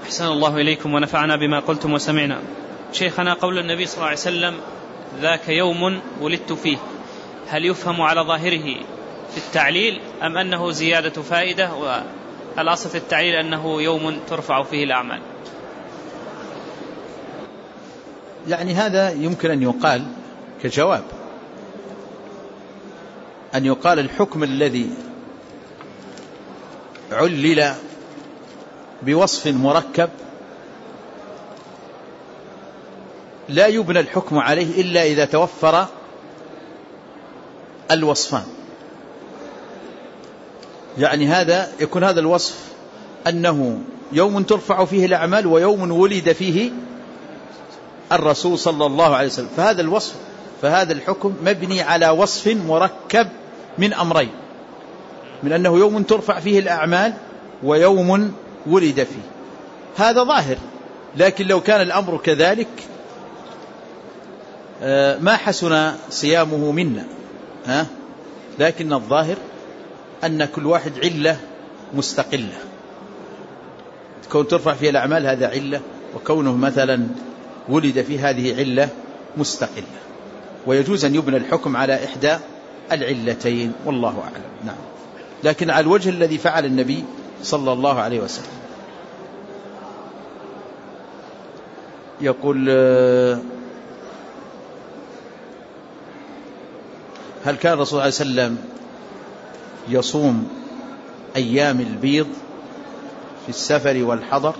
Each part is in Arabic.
أحسن الله إليكم ونفعنا بما قلتم وسمعنا. شيخنا، قول النبي صلى الله عليه وسلم ذاك يوم ولدت فيه، هل يفهم على ظاهره في التعليل أم أنه زيادة فائدة والأصل في التعليل أنه يوم ترفع فيه الأعمال؟ يعني هذا يمكن أن يقال كجواب، أن يقال الحكم الذي علل بوصف مركب لا يبنى الحكم عليه إلا إذا توفر الوصفان. يعني هذا يكون هذا الوصف أنه يوم ترفع فيه الأعمال ويوم ولد فيه الرسول صلى الله عليه وسلم، فهذا الوصف فهذا الحكم مبني على وصف مركب من أمرين، من أنه يوم ترفع فيه الأعمال ويوم ولد فيه، هذا ظاهر. لكن لو كان الأمر كذلك ما حسن صيامه منا، لكن الظاهر أن كل واحد علة مستقلة، كون ترفع فيه الأعمال هذا علة، وكونه مثلا ولد فيه هذه علة مستقلة، ويجوز أن يبنى الحكم على إحدى العلتين، والله أعلم. نعم، لكن على الوجه الذي فعل النبي صلى الله عليه وسلم. يقول هل كان الرسول صلى الله عليه وسلم يصوم أيام البيض في السفر والحضر؟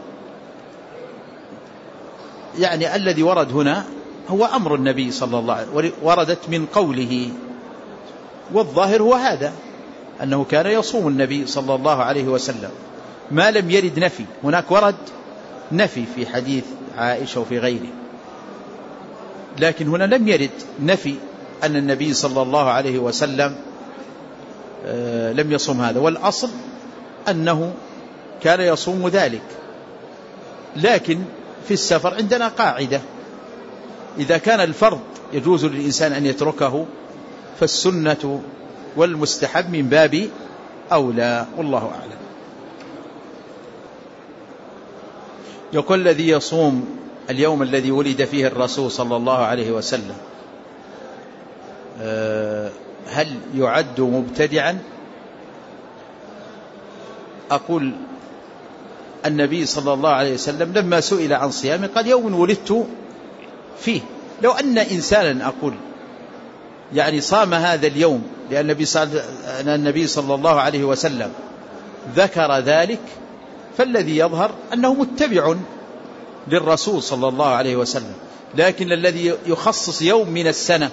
يعني الذي ورد هنا هو أمر النبي صلى الله عليه وسلم، وردت من قوله، والظاهر هو هذا، أنه كان يصوم النبي صلى الله عليه وسلم، ما لم يرد نفي. هناك ورد نفي في حديث عائشة وفي غيره، لكن هنا لم يرد نفي أن النبي صلى الله عليه وسلم لم يصوم هذا، والأصل أنه كان يصوم ذلك. لكن في السفر عندنا قاعدة، إذا كان الفرض يجوز للإنسان أن يتركه، فالسنة والمستحب من باب أولى، والله أعلم. يقول الذي يصوم اليوم الذي ولد فيه الرسول صلى الله عليه وسلم هل يعد مبتدعا؟ أقول النبي صلى الله عليه وسلم لما سئل عن صيامه قال يوم ولدت فيه. لو أن إنسانا أقول يعني صام هذا اليوم لأن النبي صلى الله عليه وسلم ذكر ذلك، فالذي يظهر أنه متبع للرسول صلى الله عليه وسلم. لكن الذي يخصص يوم من السنة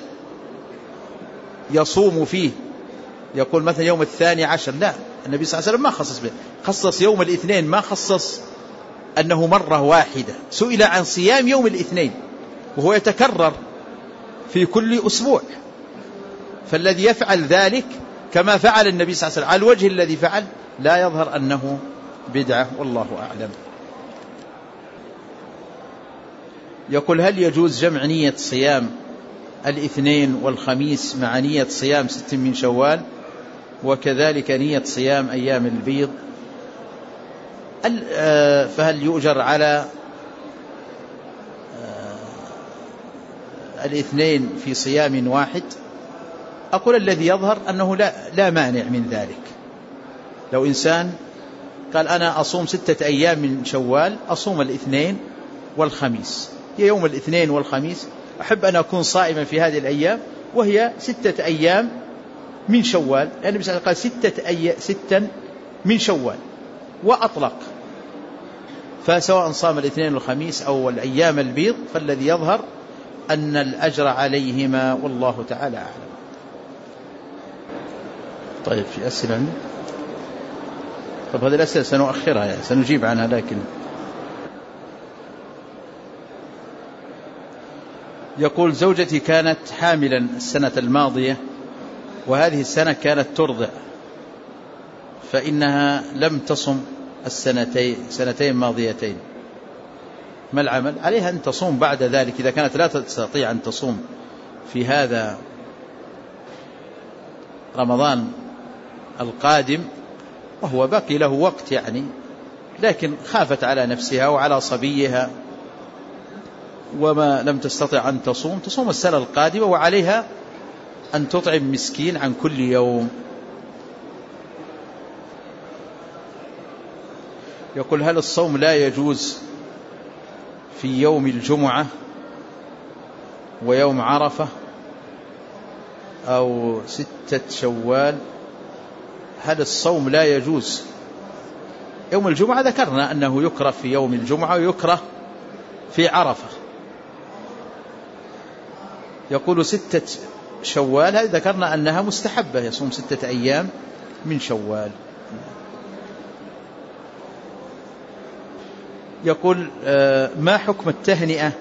يصوم فيه، يقول مثلا يوم 12، لا، النبي صلى الله عليه وسلم ما خصص به، خصص يوم الاثنين، ما خصص أنه مرة واحدة. سئل عن صيام يوم الاثنين وهو يتكرر في كل أسبوع، فالذي يفعل ذلك كما فعل النبي صلى الله عليه وسلم على الوجه الذي فعل لا يظهر أنه بدعة، والله أعلم. يقول هل يجوز جمع نية صيام الاثنين والخميس مع نية صيام 6 من شوال، وكذلك نية صيام أيام البيض؟ فهل يؤجر على الاثنين في صيام واحد؟ أقول الذي يظهر أنه لا مانع من ذلك. لو إنسان قال أنا أصوم 6 أيام من شوال، أصوم الاثنين والخميس، هي يوم الاثنين والخميس أحب أن أكون صائما في هذه الأيام، وهي 6 أيام من شوال، يعني النبي قال 6 من شوال وأطلق، فسواء صام الاثنين والخميس أو الأيام البيض فالذي يظهر أن الأجر عليهما، والله تعالى أعلم. طيب، في أسئلة عنه؟ طب هذه الأسئلة سنؤخرها، يعني سنجيب عنها. لكن يقول زوجتي كانت حاملا السنة الماضية، وهذه السنة كانت ترضع، فإنها لم تصم سنتين ماضيتين، ما العمل؟ عليها أن تصوم بعد ذلك إذا كانت لا تستطيع أن تصوم في هذا رمضان القادم، وهو باقي له وقت، يعني لكن خافت على نفسها وعلى صبيها وما لم تستطع أن تصوم السنة القادمة، وعليها أن تطعم مسكين عن كل يوم. يقول: هل الصوم لا يجوز في يوم الجمعة ويوم عرفة أو 6 شوال؟ هل الصوم لا يجوز يوم الجمعة؟ ذكرنا أنه يكره في يوم الجمعة ويكره في عرفة. يقول 6 شوال، هذه ذكرنا أنها مستحبة، يصوم 6 أيام من شوال. يقول: ما حكم التهنئة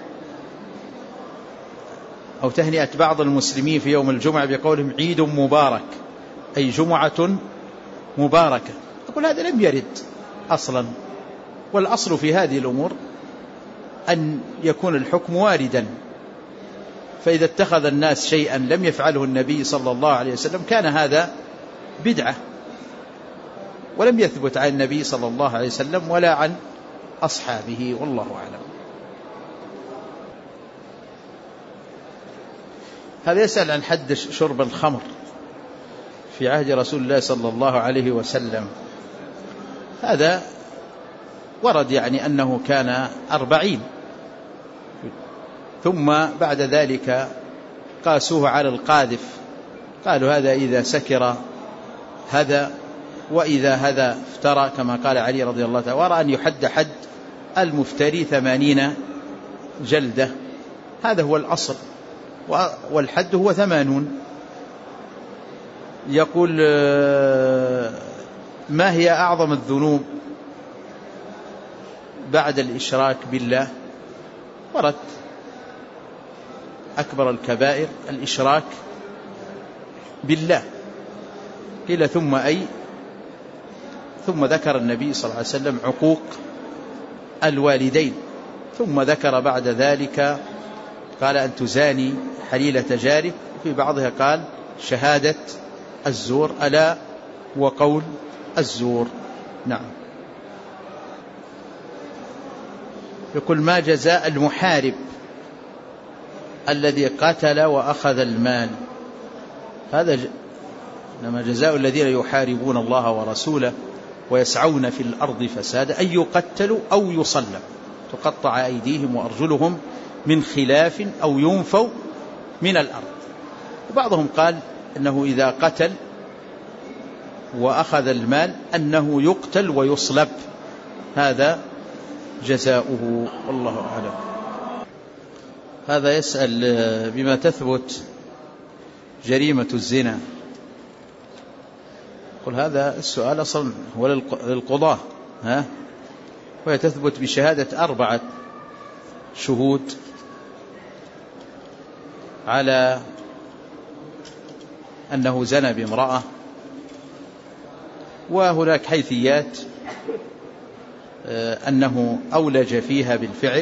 أو تهنئة بعض المسلمين في يوم الجمعة بقولهم عيد مبارك، أي جمعة مباركة؟ يقول: هذا لم يرد أصلا، والأصل في هذه الأمور أن يكون الحكم واردا، فإذا اتخذ الناس شيئا لم يفعله النبي صلى الله عليه وسلم كان هذا بدعة، ولم يثبت عن النبي صلى الله عليه وسلم ولا عن أصحابه، والله أعلم. هذا يسأل عن حد شرب الخمر في عهد رسول الله صلى الله عليه وسلم. هذا ورد أنه كان 40، ثم بعد ذلك قاسوه على القاذف، قالوا هذا إذا سكر هذا، وإذا هذا افترى، كما قال علي رضي الله تعالى: ورأى أن يحد حد المفتري 80 جلدة. هذا هو الأصل، والحد هو 80. يقول: ما هي أعظم الذنوب بعد الإشراك بالله؟ ورد أكبر الكبائر الإشراك بالله. قيل: ثم أي؟ ثم ذكر النبي صلى الله عليه وسلم عقوق الوالدين، ثم ذكر بعد ذلك قال أن تزاني حليلة جارك، وفي بعضها قال شهادة الزور، ألا وقول الزور. نعم. يقول: ما جزاء المحارب الذي قتل وأخذ المال؟ هذا إنما جزاء الذين يحاربون الله ورسوله ويسعون في الأرض فسادا أن يقتلوا أو يصلبوا، تقطع أيديهم وأرجلهم من خلاف أو ينفوا من الأرض. وبعضهم قال إنه إذا قتل وأخذ المال أنه يقتل ويصلب، هذا جزاؤه، والله أعلم. هذا يسأل بما تثبت جريمة الزنا. قل هذا السؤال أصلا هو للقضاة، وهي تثبت بشهادة 4 شهود على أنه زنى بامرأة، وهناك حيثيات أنه أولج فيها بالفعل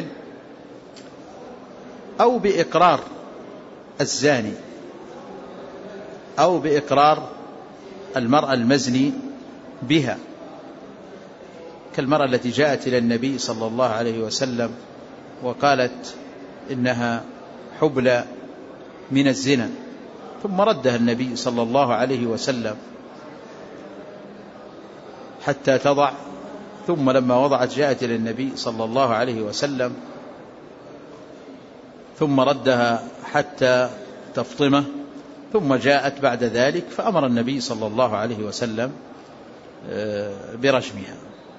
أو بإقرار الزاني أو بإقرار المرأة المزني بها، كالمرأة التي جاءت إلى النبي صلى الله عليه وسلم وقالت إنها حبلى من الزنا، ثم ردها النبي صلى الله عليه وسلم حتى تضع، ثم لما وضعت جاءت إلى النبي صلى الله عليه وسلم ثم ردها حتى تفطمه، ثم جاءت بعد ذلك فأمر النبي صلى الله عليه وسلم برجمها.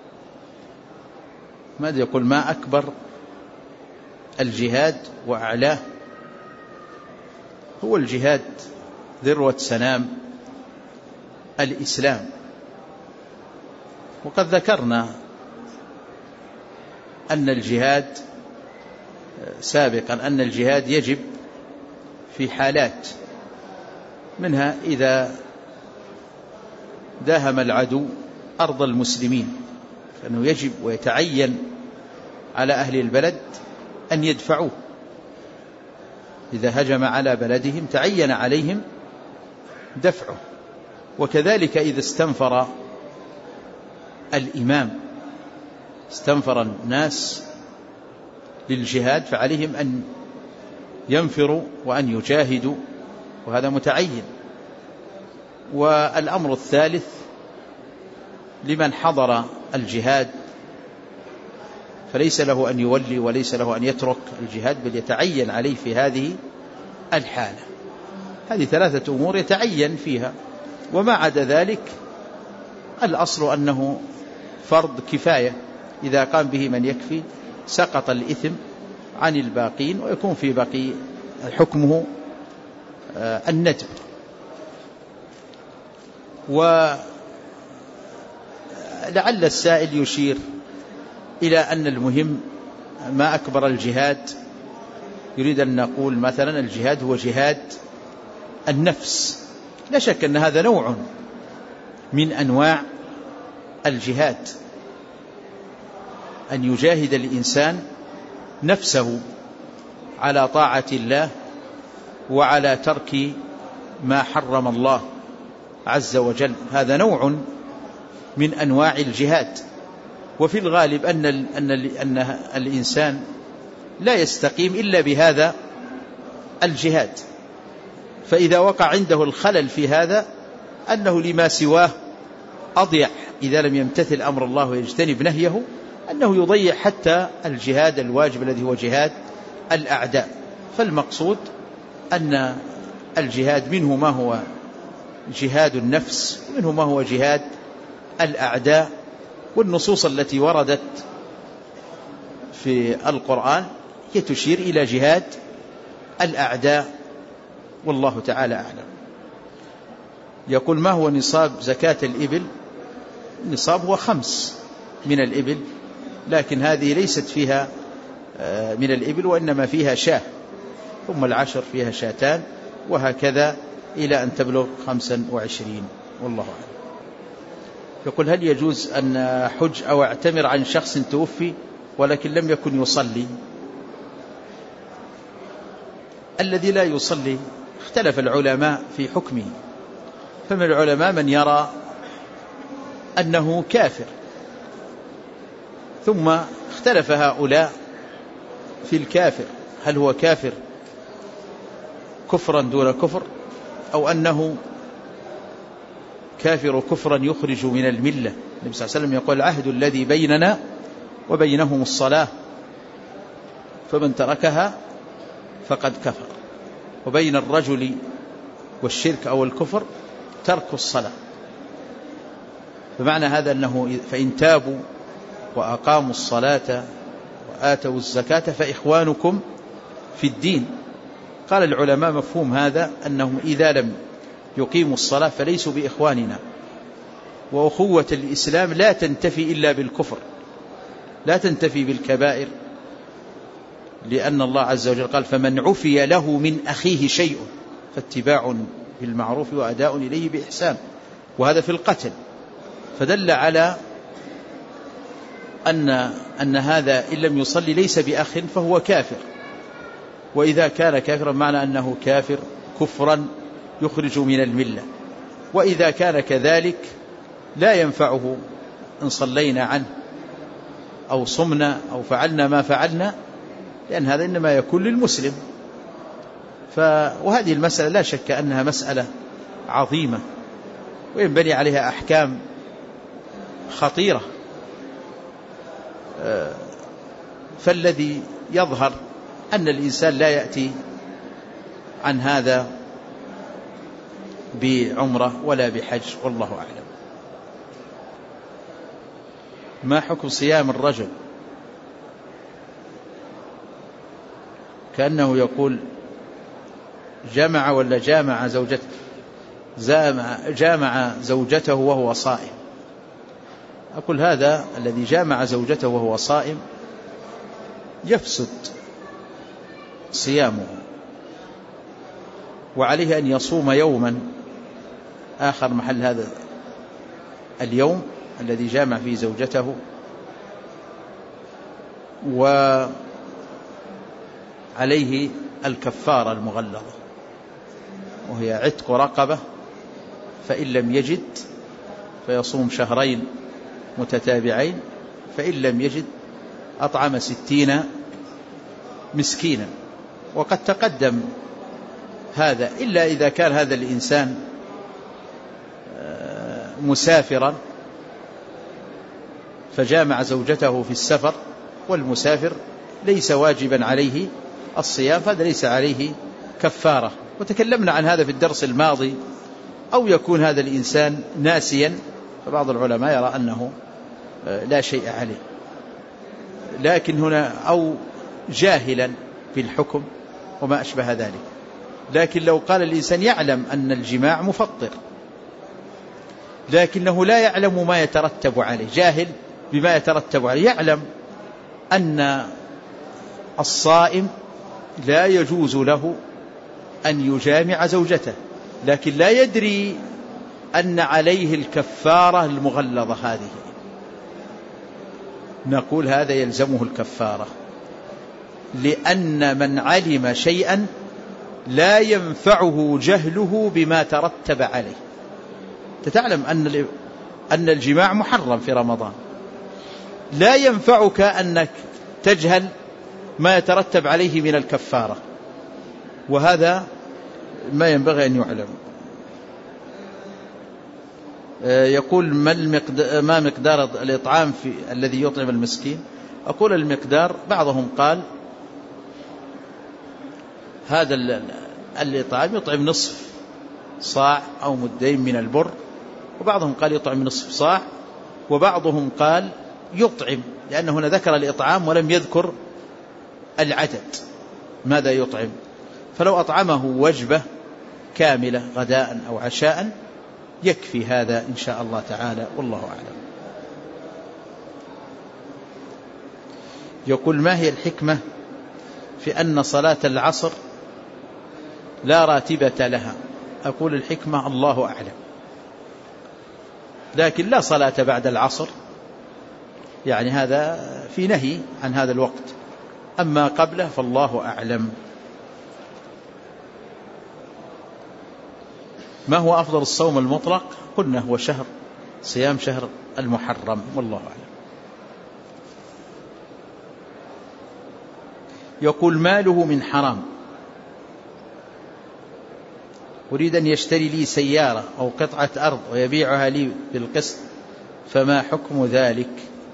ماذا يقول؟ ما أكبر الجهاد وأعلاه؟ هو الجهاد ذروة سنام الإسلام، وقد ذكرنا أن الجهاد سابقا أن الجهاد يجب في حالات، منها إذا داهم العدو أرض المسلمين، فإنه يجب ويتعين على أهل البلد أن يدفعوه. إذا هجم على بلدهم تعين عليهم دفعه. وكذلك إذا استنفر الإمام استنفر الناس للجهاد فعليهم أن ينفروا وأن يجاهدوا، وهذا متعين. والأمر الثالث لمن حضر الجهاد فليس له أن يولي وليس له أن يترك الجهاد، بل يتعين عليه في هذه الحالة. هذه 3 أمور يتعين فيها، وما عدا ذلك الأصل أنه فرض كفاية، إذا قام به من يكفي سقط الإثم عن الباقين، ويكون في باقي حكمه الندب. ولعل السائل يشير إلى أن المهم ما أكبر الجهاد، يريد أن نقول مثلا الجهاد هو جهاد النفس. لا شك أن هذا نوع من أنواع الجهاد، أن يجاهد الإنسان نفسه على طاعة الله وعلى ترك ما حرم الله عز وجل، هذا نوع من أنواع الجهاد. وفي الغالب أن الإنسان لا يستقيم إلا بهذا الجهاد، فإذا وقع عنده الخلل في هذا أنه لما سواه أضيع، إذا لم يمتثل أمر الله ويجتنب نهيه أنه يضيع حتى الجهاد الواجب الذي هو جهاد الأعداء. فالمقصود أن الجهاد منه ما هو جهاد النفس ومنه ما هو جهاد الأعداء، والنصوص التي وردت في القرآن هي تشير إلى جهاد الأعداء، والله تعالى أعلم. يقول: ما هو نصاب زكاة الإبل؟ النصاب هو 5 من الإبل، لكن هذه ليست فيها من الإبل، وإنما فيها شاة، ثم 10 فيها 2 وهكذا إلى أن تبلغ 25، والله أعلم. يقول: هل يجوز أن حج أو اعتمر عن شخص توفي ولكن لم يكن يصلي؟ الذي لا يصلي اختلف العلماء في حكمه، فمن العلماء من يرى أنه كافر، ثم اختلف هؤلاء في الكافر، هل هو كافر كفرا دون كفر، أو أنه كافر كفرا يخرج من الملة. النبي صلى الله عليه وسلم يقول: العهد الذي بيننا وبينهم الصلاة، فمن تركها فقد كفر. وبين الرجل والشرك أو الكفر ترك الصلاة. فمعنى هذا أنه فإن تابوا وأقاموا الصلاة وآتوا الزكاة فإخوانكم في الدين. قال العلماء مفهوم هذا أنهم إذا لم يقيموا الصلاة فليسوا بإخواننا. وأخوة الإسلام لا تنتفي إلا بالكفر، لا تنتفي بالكبائر، لأن الله عز وجل قال: فمن عفي له من أخيه شيء فاتباع بالمعروف وأداء إليه بإحسان. وهذا في القتل، فدل على أن هذا إن لم يصلي ليس بأخ فهو كافر. وإذا كان كافرا معنى أنه كافر كفرا يخرج من الملة. وإذا كان كذلك لا ينفعه إن صلينا عنه أو صمنا أو فعلنا ما فعلنا، لأن هذا إنما يكون للمسلم. وهذه المسألة لا شك أنها مسألة عظيمة وينبني عليها أحكام خطيرة. فالذي يظهر أن الإنسان لا يأتي عن هذا بعمرة ولا بحج، والله أعلم. ما حكم صيام الرجل كأنه يقول جمع ولا جامع زوجته؟ جامع زوجته وهو صائم. أقول هذا الذي جامع زوجته وهو صائم يفسد صيامه، وعليه أن يصوم يوما آخر محل هذا اليوم الذي جامع فيه زوجته، وعليه الكفارة المغلظة، وهي عتق رقبة، فإن لم يجد فيصوم 2 شهرين متتابعين، فإن لم يجد أطعم 60 مسكينا. وقد تقدم هذا، إلا إذا كان هذا الإنسان مسافرا فجامع زوجته في السفر، والمسافر ليس واجبا عليه الصيام، فهذا ليس عليه كفارة. وتكلمنا عن هذا في الدرس الماضي. أو يكون هذا الإنسان ناسيا، فبعض العلماء يرى أنه لا شيء عليه، لكن هنا أو جاهلا في الحكم وما أشبه ذلك. لكن لو قال الإنسان يعلم أن الجماع مفطر لكنه لا يعلم ما يترتب عليه، جاهل بما يترتب عليه، يعلم أن الصائم لا يجوز له أن يجامع زوجته، لكن لا يدري أن عليه الكفارة المغلظة هذه، نقول هذا يلزمه الكفارة، لأن من علم شيئا لا ينفعه جهله بما ترتب عليه. تتعلم أن الجماع محرم في رمضان، لا ينفعك أنك تجهل ما يترتب عليه من الكفارة، وهذا ما ينبغي أن يعلم. يقول ما مقدار الإطعام الذي يطعم المسكين؟ أقول المقدار، بعضهم قال هذا الإطعام يطعم نصف صاع أو مدين من البر، وبعضهم قال يطعم نصف صاع، وبعضهم قال يطعم، لأنه هنا ذكر الإطعام ولم يذكر العدد ماذا يطعم، فلو أطعمه وجبة كاملة غداء أو عشاء يكفي هذا إن شاء الله تعالى، والله أعلم. يقول ما هي الحكمة في أن صلاة العصر لا راتبة لها؟ أقول الحكمة الله أعلم، لكن لا صلاة بعد العصر، يعني هذا في نهي عن هذا الوقت، أما قبله فالله أعلم. ما هو أفضل الصوم المطلق؟ قلنا هو صيام شهر المحرم، والله أعلم. يقول ماله من حرام، أريد أن يشتري لي سيارة أو قطعة أرض ويبيعها لي بالقسط، فما حكم ذلك؟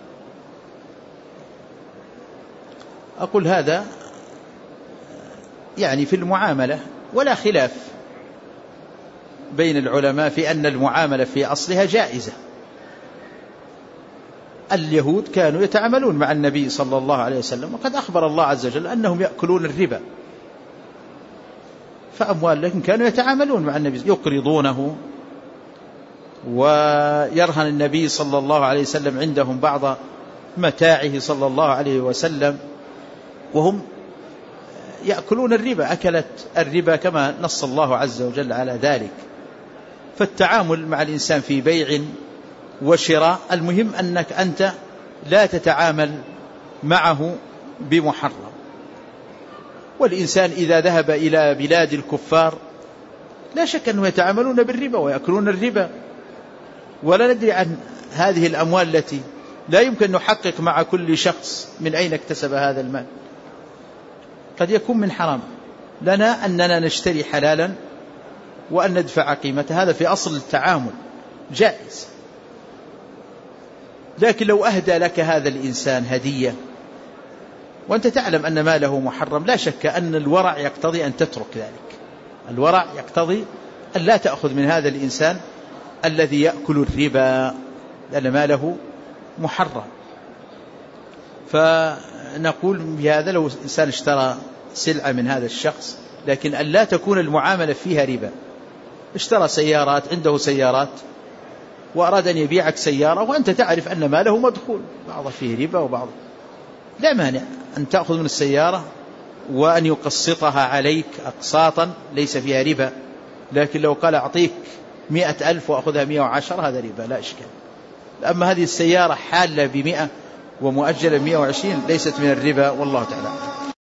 أقول هذا يعني في المعاملة، ولا خلاف بين العلماء في أن المعاملة في أصلها جائزة. اليهود كانوا يتعاملون مع النبي صلى الله عليه وسلم، وقد أخبر الله عز وجل أنهم يأكلون الربا، فأموال لكن كانوا يتعاملون مع النبي، يقرضونه، ويرهن النبي صلى الله عليه وسلم عندهم بعض متاعه صلى الله عليه وسلم، وهم يأكلون الربا، أكلت الربا كما نص الله عز وجل على ذلك. فالتعامل مع الإنسان في بيع وشراء، المهم أنك أنت لا تتعامل معه بمحرم. والإنسان إذا ذهب إلى بلاد الكفار لا شك أنهم يتعاملون بالربا ويأكلون الربا، ولا ندري عن هذه الأموال التي لا يمكن نحقق مع كل شخص من أين اكتسب هذا المال، قد يكون من حرام. لنا أننا نشتري حلالا وأن ندفع قيمته، هذا في أصل التعامل جائز. لكن لو أهدى لك هذا الإنسان هدية وأنت تعلم أن ماله محرم، لا شك أن الورع يقتضي أن تترك ذلك، الورع يقتضي أن لا تأخذ من هذا الإنسان الذي يأكل الربا، لأن ماله محرم. فنقول بهذا لو إنسان اشترى سلعة من هذا الشخص، لكن أن لا تكون المعاملة فيها ربا، اشترى سيارات، عنده سيارات وأراد أن يبيعك سيارة وأنت تعرف أن ماله مدخول، بعض فيه ربا وبعض، لا مانع أن تأخذ من السيارة وأن يقسطها عليك أقساطا ليس فيها ربا. لكن لو قال أعطيك 100,000 وأخذها 110 هذا ربا لا إشكال. أما هذه السيارة حالة ب100 ومؤجلة 120 ليست من الربا، والله تعالى.